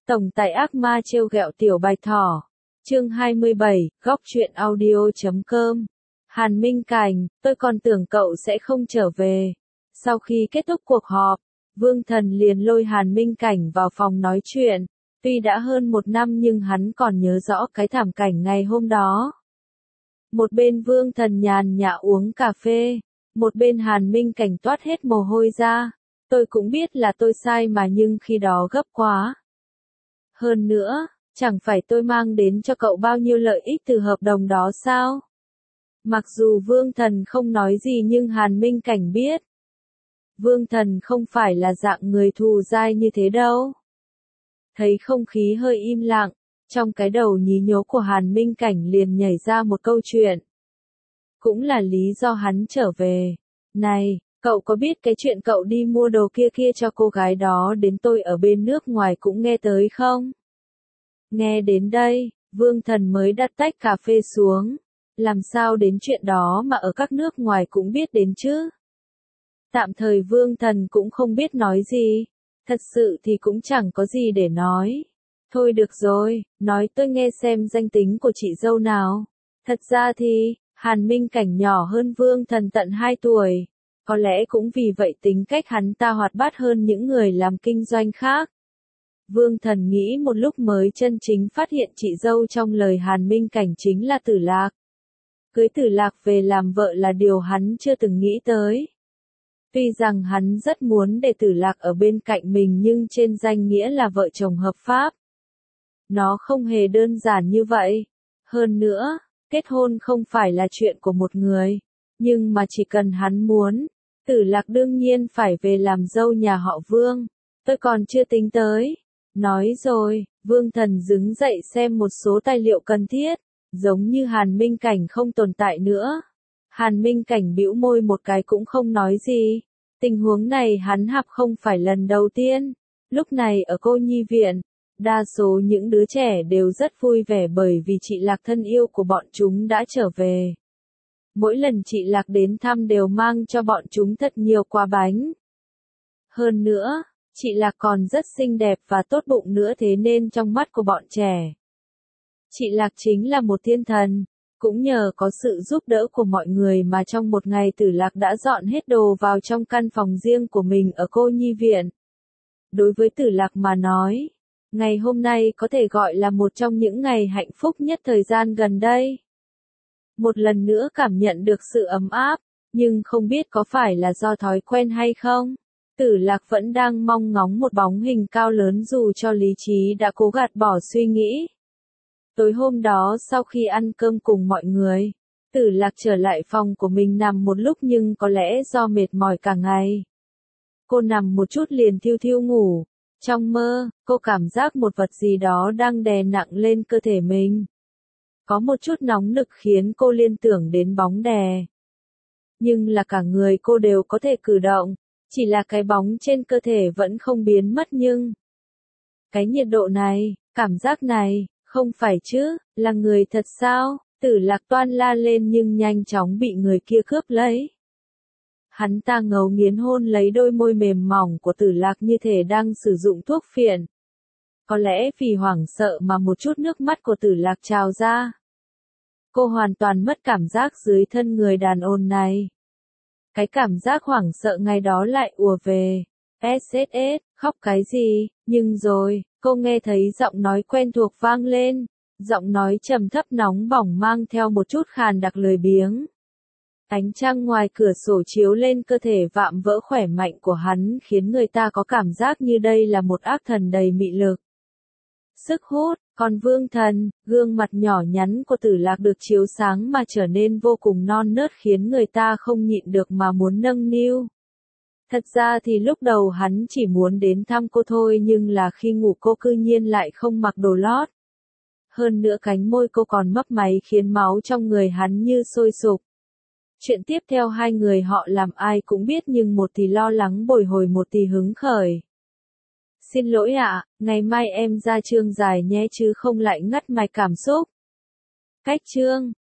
Tổng tài ác ma trêu ghẹo tiểu bạch thỏ. Chương 27, góc truyện audio.com. Hàn Minh Cảnh, tôi còn tưởng cậu sẽ không trở về. Sau khi kết thúc cuộc họp, Vương Thần liền lôi Hàn Minh Cảnh vào phòng nói chuyện. Tuy đã hơn 1 năm nhưng hắn còn nhớ rõ cái thảm cảnh ngày hôm đó. Một bên Vương Thần nhàn nhã uống cà phê, một bên Hàn Minh Cảnh toát hết mồ hôi ra. Tôi cũng biết là tôi sai mà nhưng khi đó gấp quá. Hơn nữa, chẳng phải tôi mang đến cho cậu bao nhiêu lợi ích từ hợp đồng đó sao? Mặc dù Vương Thần không nói gì nhưng Hàn Minh Cảnh biết. Vương Thần không phải là dạng người thù dai như thế đâu. Thấy không khí hơi im lặng, trong cái đầu nhí nhố của Hàn Minh Cảnh liền nhảy ra một câu chuyện. Cũng là lý do hắn trở về. Này, cậu có biết cái chuyện cậu đi mua đồ kia cho cô gái đó đến tôi ở bên nước ngoài cũng nghe tới không? Nghe đến đây, Vương Thần mới đặt tách cà phê xuống. Làm sao đến chuyện đó mà ở các nước ngoài cũng biết đến chứ? Tạm thời Vương Thần cũng không biết nói gì. Thật sự thì cũng chẳng có gì để nói. Thôi được rồi, nói tôi nghe xem danh tính của chị dâu nào. Thật ra thì, Hàn Minh Cảnh nhỏ hơn Vương Thần tận 2 tuổi. Có lẽ cũng vì vậy tính cách hắn ta hoạt bát hơn những người làm kinh doanh khác. Vương Thần nghĩ một lúc mới chân chính phát hiện chị dâu trong lời Hàn Minh Cảnh chính là Tử Lạc. Cưới Tử Lạc về làm vợ là điều hắn chưa từng nghĩ tới. Tuy rằng hắn rất muốn để Tử Lạc ở bên cạnh mình nhưng trên danh nghĩa là vợ chồng hợp pháp. Nó không hề đơn giản như vậy. Hơn nữa, kết hôn không phải là chuyện của một người. Nhưng mà chỉ cần hắn muốn, Tử Lạc đương nhiên phải về làm dâu nhà họ Vương. Tôi còn chưa tính tới. Nói rồi, Vương Thần đứng dậy xem một số tài liệu cần thiết, giống như Hàn Minh Cảnh không tồn tại nữa. Hàn Minh Cảnh bĩu môi một cái cũng không nói gì. Tình huống này hắn gặp không phải lần đầu tiên. Lúc này ở cô nhi viện, đa số những đứa trẻ đều rất vui vẻ bởi vì chị Lạc thân yêu của bọn chúng đã trở về. Mỗi lần chị Lạc đến thăm đều mang cho bọn chúng thật nhiều quà bánh. Hơn nữa, chị Lạc còn rất xinh đẹp và tốt bụng nữa thế nên trong mắt của bọn trẻ. Chị Lạc chính là một thiên thần, cũng nhờ có sự giúp đỡ của mọi người mà trong một ngày Tử Lạc đã dọn hết đồ vào trong căn phòng riêng của mình ở cô nhi viện. Đối với Tử Lạc mà nói, ngày hôm nay có thể gọi là một trong những ngày hạnh phúc nhất thời gian gần đây. Một lần nữa cảm nhận được sự ấm áp, nhưng không biết có phải là do thói quen hay không. Tử Lạc vẫn đang mong ngóng một bóng hình cao lớn dù cho lý trí đã cố gạt bỏ suy nghĩ. Tối hôm đó sau khi ăn cơm cùng mọi người, Tử Lạc trở lại phòng của mình nằm một lúc nhưng có lẽ do mệt mỏi cả ngày. Cô nằm một chút liền thiu thiu ngủ. Trong mơ, cô cảm giác một vật gì đó đang đè nặng lên cơ thể mình. Có một chút nóng nực khiến cô liên tưởng đến bóng đè. Nhưng là cả người cô đều có thể cử động. Chỉ là cái bóng trên cơ thể vẫn không biến mất nhưng. Cái nhiệt độ này, cảm giác này, không phải chứ, là người thật sao? Tử Lạc toan la lên nhưng nhanh chóng bị người kia cướp lấy. Hắn ta ngấu nghiến hôn lấy đôi môi mềm mỏng của Tử Lạc như thể đang sử dụng thuốc phiện. Có lẽ vì hoảng sợ mà một chút nước mắt của Tử Lạc trào ra. Cô hoàn toàn mất cảm giác dưới thân người đàn ông này. Cái cảm giác hoảng sợ ngày đó lại ùa về. SSS, khóc cái gì, nhưng rồi, cô nghe thấy giọng nói quen thuộc vang lên. Giọng nói trầm thấp nóng bỏng mang theo một chút khàn đặc lười biếng. Ánh trăng ngoài cửa sổ chiếu lên cơ thể vạm vỡ khỏe mạnh của hắn khiến người ta có cảm giác như đây là một ác thần đầy mị lực. Sức hút, còn Vương Thần, gương mặt nhỏ nhắn của Tử Lạc được chiếu sáng mà trở nên vô cùng non nớt khiến người ta không nhịn được mà muốn nâng niu. Thật ra thì lúc đầu hắn chỉ muốn đến thăm cô thôi nhưng là khi ngủ cô cư nhiên lại không mặc đồ lót. Hơn nữa cánh môi cô còn mấp máy khiến máu trong người hắn như sôi sục. Chuyện tiếp theo hai người họ làm ai cũng biết nhưng một thì lo lắng bồi hồi một thì hứng khởi. Xin lỗi ạ, ngày mai em ra chương dài nhé chứ không lại ngắt mạch cảm xúc. Cách chương